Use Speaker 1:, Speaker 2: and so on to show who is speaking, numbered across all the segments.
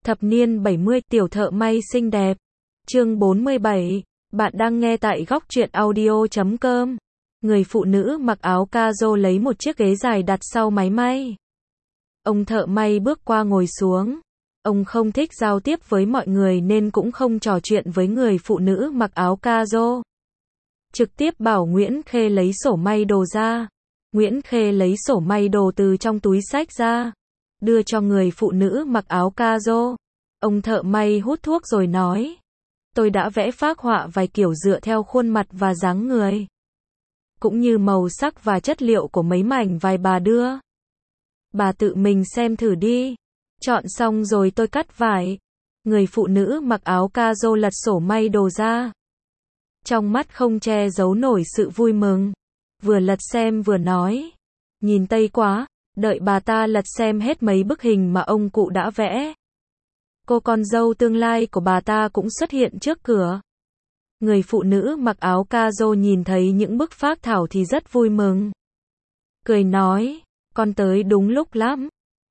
Speaker 1: Thập niên 70, tiểu thợ may xinh đẹp. Chương 47. Bạn đang nghe tại góc truyện audio.com. Người phụ nữ mặc áo ca-rô lấy một chiếc ghế dài đặt sau máy may. Ông thợ may bước qua ngồi xuống. Ông không thích giao tiếp với mọi người nên cũng không trò chuyện với người phụ nữ mặc áo ca-rô. Trực tiếp bảo Nguyễn Khê lấy sổ may đồ ra. Nguyễn Khê lấy sổ may đồ từ trong túi xách ra, đưa cho người phụ nữ mặc áo ca-rô. Ông thợ may hút thuốc rồi nói: tôi đã vẽ phác họa vài kiểu dựa theo khuôn mặt và dáng người, cũng như màu sắc và chất liệu của mấy mảnh vải bà đưa. Bà tự mình xem thử đi. Chọn xong rồi tôi cắt vải. Người phụ nữ mặc áo ca-rô lật sổ may đồ ra. Trong mắt không che giấu nổi sự vui mừng. Vừa lật xem vừa nói: nhìn tây quá. Đợi bà ta lật xem hết mấy bức hình mà ông cụ đã vẽ, cô con dâu tương lai của bà ta cũng xuất hiện trước cửa. Người phụ nữ mặc áo ca-rô nhìn thấy những bức phác thảo thì rất vui mừng. Cười nói: con tới đúng lúc lắm.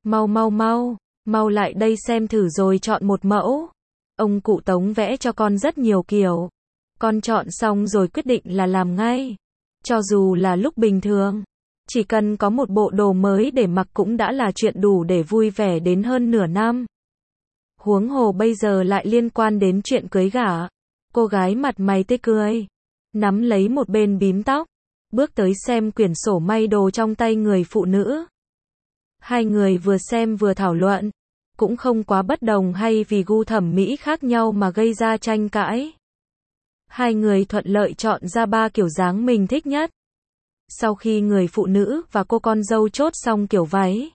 Speaker 1: Mau lại đây xem thử rồi chọn một mẫu. Ông cụ Tống vẽ cho con rất nhiều kiểu. Con chọn xong rồi quyết định là làm ngay. Cho dù là lúc bình thường, chỉ cần có một bộ đồ mới để mặc cũng đã là chuyện đủ để vui vẻ đến hơn nửa năm. Huống hồ bây giờ lại liên quan đến chuyện cưới gả. Cô gái mặt mày tươi cười, nắm lấy một bên bím tóc, bước tới xem quyển sổ may đồ trong tay người phụ nữ. Hai người vừa xem vừa thảo luận, cũng không quá bất đồng hay vì gu thẩm mỹ khác nhau mà gây ra tranh cãi. Hai người thuận lợi chọn ra 3 kiểu dáng mình thích nhất. Sau khi người phụ nữ và cô con dâu chốt xong kiểu váy,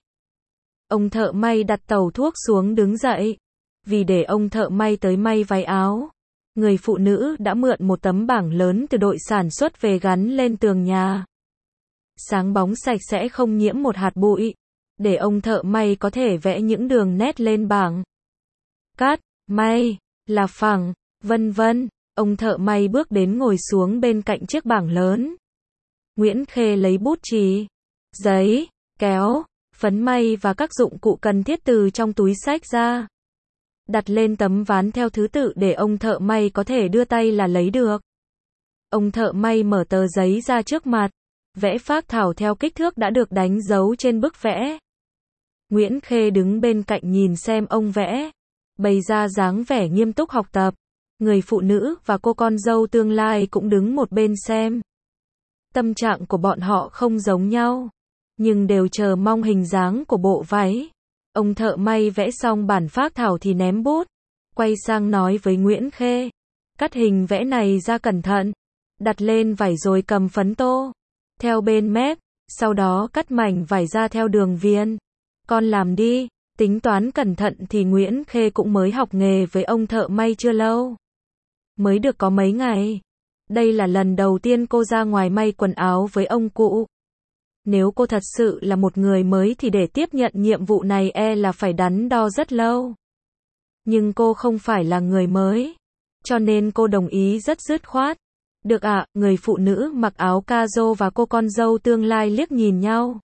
Speaker 1: ông thợ may đặt tàu thuốc xuống đứng dậy. Vì để ông thợ may tới may váy áo, người phụ nữ đã mượn một tấm bảng lớn từ đội sản xuất về gắn lên tường nhà. Sáng bóng sạch sẽ không nhiễm một hạt bụi, để ông thợ may có thể vẽ những đường nét lên bảng. Cắt, may, là phẳng, vân vân. Ông thợ may bước đến ngồi xuống bên cạnh chiếc bảng lớn. Nguyễn Khê lấy bút chì, giấy, kéo, phấn may và các dụng cụ cần thiết từ trong túi xách ra, đặt lên tấm ván theo thứ tự để ông thợ may có thể đưa tay là lấy được. Ông thợ may mở tờ giấy ra trước mặt, vẽ phác thảo theo kích thước đã được đánh dấu trên bức vẽ. Nguyễn Khê đứng bên cạnh nhìn xem ông vẽ, bày ra dáng vẻ nghiêm túc học tập. Người phụ nữ và cô con dâu tương lai cũng đứng một bên xem. Tâm trạng của bọn họ không giống nhau, nhưng đều chờ mong hình dáng của bộ váy. Ông thợ may vẽ xong bản phác thảo thì ném bút, quay sang nói với Nguyễn Khê: cắt hình vẽ này ra cẩn thận, đặt lên vải rồi cầm phấn tô theo bên mép, sau đó cắt mảnh vải ra theo đường viền. Con làm đi. Tính toán cẩn thận thì Nguyễn Khê cũng mới học nghề với ông thợ may chưa lâu, mới được có mấy ngày. Đây là lần đầu tiên cô ra ngoài may quần áo với ông cụ. Nếu cô thật sự là một người mới thì để tiếp nhận nhiệm vụ này là phải đắn đo rất lâu. Nhưng cô không phải là người mới, cho nên cô đồng ý rất dứt khoát. Được ạ. Người phụ nữ mặc áo ca-rô và cô con dâu tương lai liếc nhìn nhau.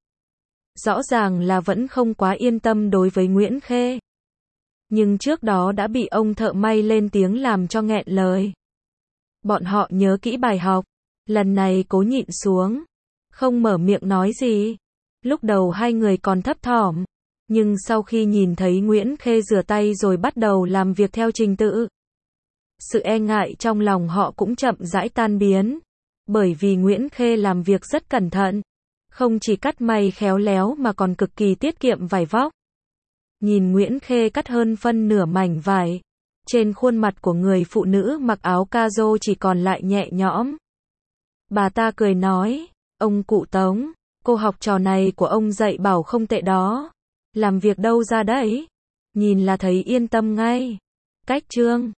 Speaker 1: Rõ ràng là vẫn không quá yên tâm đối với Nguyễn Khê. Nhưng trước đó đã bị ông thợ may lên tiếng làm cho nghẹn lời. Bọn họ nhớ kỹ bài học, lần này cố nhịn xuống, không mở miệng nói gì. Lúc đầu hai người còn thấp thỏm, nhưng sau khi nhìn thấy Nguyễn Khê rửa tay rồi bắt đầu làm việc theo trình tự, sự e ngại trong lòng họ cũng chậm rãi tan biến. Bởi vì Nguyễn Khê làm việc rất cẩn thận, không chỉ cắt may khéo léo mà còn cực kỳ tiết kiệm vải vóc. Nhìn Nguyễn Khê cắt hơn phân nửa mảnh vải, trên khuôn mặt của người phụ nữ mặc áo ca-rô chỉ còn lại nhẹ nhõm. Bà ta cười nói: ông cụ Tống, cô học trò này của ông dạy bảo không tệ đó. Làm việc đâu ra đấy? Nhìn là thấy yên tâm ngay. Cách chương